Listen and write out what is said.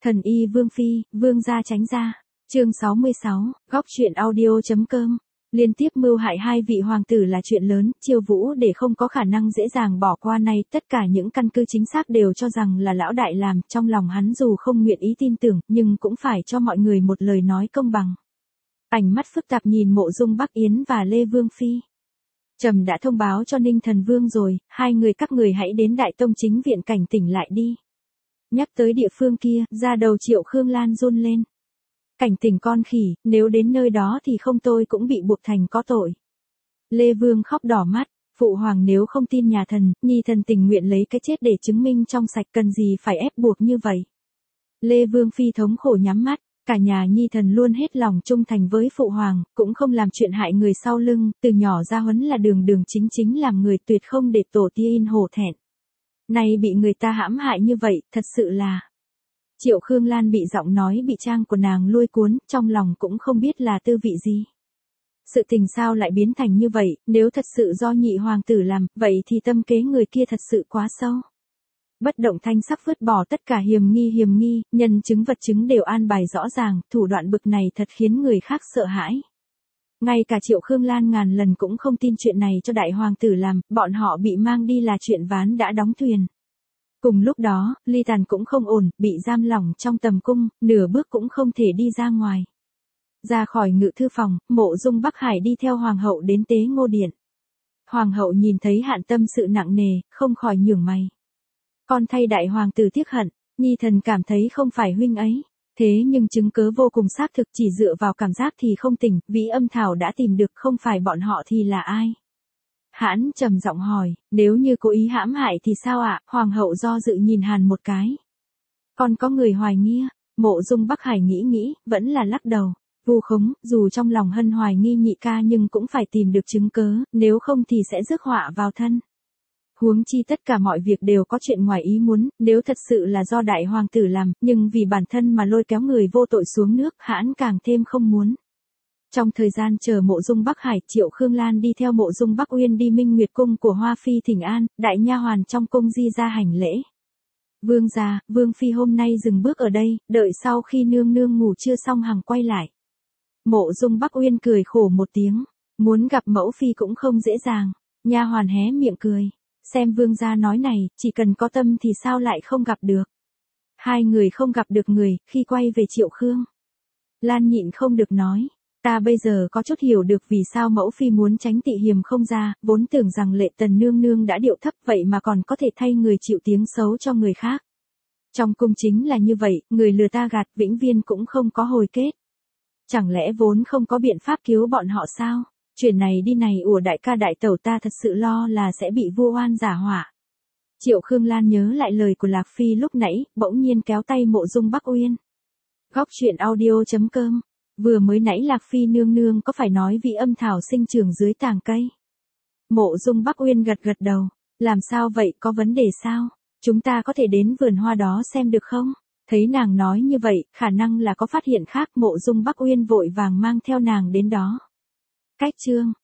Thần y Vương Phi, Vương gia tránh ra. Chương 66, góc truyện audio.com. Liên tiếp mưu hại hai vị hoàng tử là chuyện lớn, Chiêu Vũ để không có khả năng dễ dàng bỏ qua này, tất cả những căn cứ chính xác đều cho rằng là lão đại làm, trong lòng hắn dù không nguyện ý tin tưởng, nhưng cũng phải cho mọi người một lời nói công bằng. Ánh mắt phức tạp nhìn Mộ Dung Bắc Yến và Lê Vương Phi. Trầm đã thông báo cho Ninh Thần Vương rồi, hai người các người hãy đến Đại Tông chính viện cảnh tỉnh lại đi. Nhắc tới địa phương kia, da đầu Triệu Khương Lan run lên. Cảnh tỉnh con khỉ, nếu đến nơi đó thì không tôi cũng bị buộc thành có tội. Lê Vương khóc đỏ mắt, phụ hoàng nếu không tin nhà thần, nhi thần tình nguyện lấy cái chết để chứng minh trong sạch, cần gì phải ép buộc như vậy. Lê Vương Phi thống khổ nhắm mắt, cả nhà nhi thần luôn hết lòng trung thành với phụ hoàng, cũng không làm chuyện hại người sau lưng, từ nhỏ ra huấn là đường đường chính chính làm người tuyệt không để tổ tiên hổ thẹn. Nay bị người ta hãm hại như vậy, thật sự là... Triệu Khương Lan bị giọng nói bị trang của nàng lôi cuốn, trong lòng cũng không biết là tư vị gì. Sự tình sao lại biến thành như vậy, nếu thật sự do nhị hoàng tử làm, vậy thì tâm kế người kia thật sự quá sâu. Bất động thanh sắc vứt bỏ tất cả hiềm nghi, nhân chứng vật chứng đều an bài rõ ràng, thủ đoạn bực này thật khiến người khác sợ hãi. Ngay cả Triệu Khương Lan ngàn lần cũng không tin chuyện này cho đại hoàng tử làm, bọn họ bị mang đi là chuyện ván đã đóng thuyền. Cùng lúc đó, Ly Tàn cũng không ổn, bị giam lỏng trong tầm cung, nửa bước cũng không thể đi ra ngoài. Ra khỏi ngự thư phòng, Mộ Dung Bắc Hải đi theo hoàng hậu đến Tế Ngô Điện. Hoàng hậu nhìn thấy Hạn tâm sự nặng nề, không khỏi nhướng mày. Con thay đại hoàng tử tiếc hận, nhi thần cảm thấy không phải huynh ấy. Thế nhưng chứng cớ vô cùng xác thực, chỉ dựa vào cảm giác thì không tỉnh, Vĩ Âm Thảo đã tìm được, không phải bọn họ thì là ai? Hãn trầm giọng hỏi, nếu như cố ý hãm hại thì sao ạ? Hoàng hậu do dự nhìn Hàn một cái. Còn có người hoài nghi, Mộ Dung Bắc Hải nghĩ, vẫn là lắc đầu. Vu khống, dù trong lòng hân hoài nghi nhị ca nhưng cũng phải tìm được chứng cớ, nếu không thì sẽ rước họa vào thân. Huống chi tất cả mọi việc đều có chuyện ngoài ý muốn, nếu thật sự là do đại hoàng tử làm, nhưng vì bản thân mà lôi kéo người vô tội xuống nước, Hãn càng thêm không muốn. Trong thời gian chờ Mộ Dung Bắc Hải, Triệu Khương Lan đi theo Mộ Dung Bắc Uyên đi Minh Nguyệt cung của Hoa Phi thỉnh an, đại nha hoàn trong cung di ra hành lễ. Vương gia, Vương Phi hôm nay dừng bước ở đây, đợi sau khi nương nương ngủ trưa xong hằng quay lại. Mộ Dung Bắc Uyên cười khổ một tiếng, muốn gặp mẫu phi cũng không dễ dàng. Nha hoàn hé miệng cười, xem vương gia nói này, chỉ cần có tâm thì sao lại không gặp được. Hai người không gặp được người, khi quay về Triệu Khương Lan nhịn không được nói. Ta bây giờ có chút hiểu được vì sao mẫu phi muốn tránh Tị Hiềm không ra, vốn tưởng rằng Lệ Tần nương nương đã điệu thấp vậy mà còn có thể thay người chịu tiếng xấu cho người khác. Trong cung chính là như vậy, người lừa ta gạt vĩnh viên cũng không có hồi kết. Chẳng lẽ vốn không có biện pháp cứu bọn họ sao? Chuyện này đi này ủa đại ca đại tẩu, ta thật sự lo là sẽ bị vu oan giả họa. Triệu Khương Lan nhớ lại lời của Lạc Phi lúc nãy, bỗng nhiên kéo tay Mộ Dung Bắc Uyên. Góc truyện audio.com. Vừa mới nãy Lạc Phi nương nương có phải nói Vĩ Âm Thảo sinh trưởng dưới tàng cây? Mộ Dung Bắc Uyên gật đầu. Làm sao vậy, có vấn đề sao? Chúng ta có thể đến vườn hoa đó xem được không? Thấy nàng nói như vậy, khả năng là có phát hiện khác, Mộ Dung Bắc Uyên vội vàng mang theo nàng đến đó. Cách chương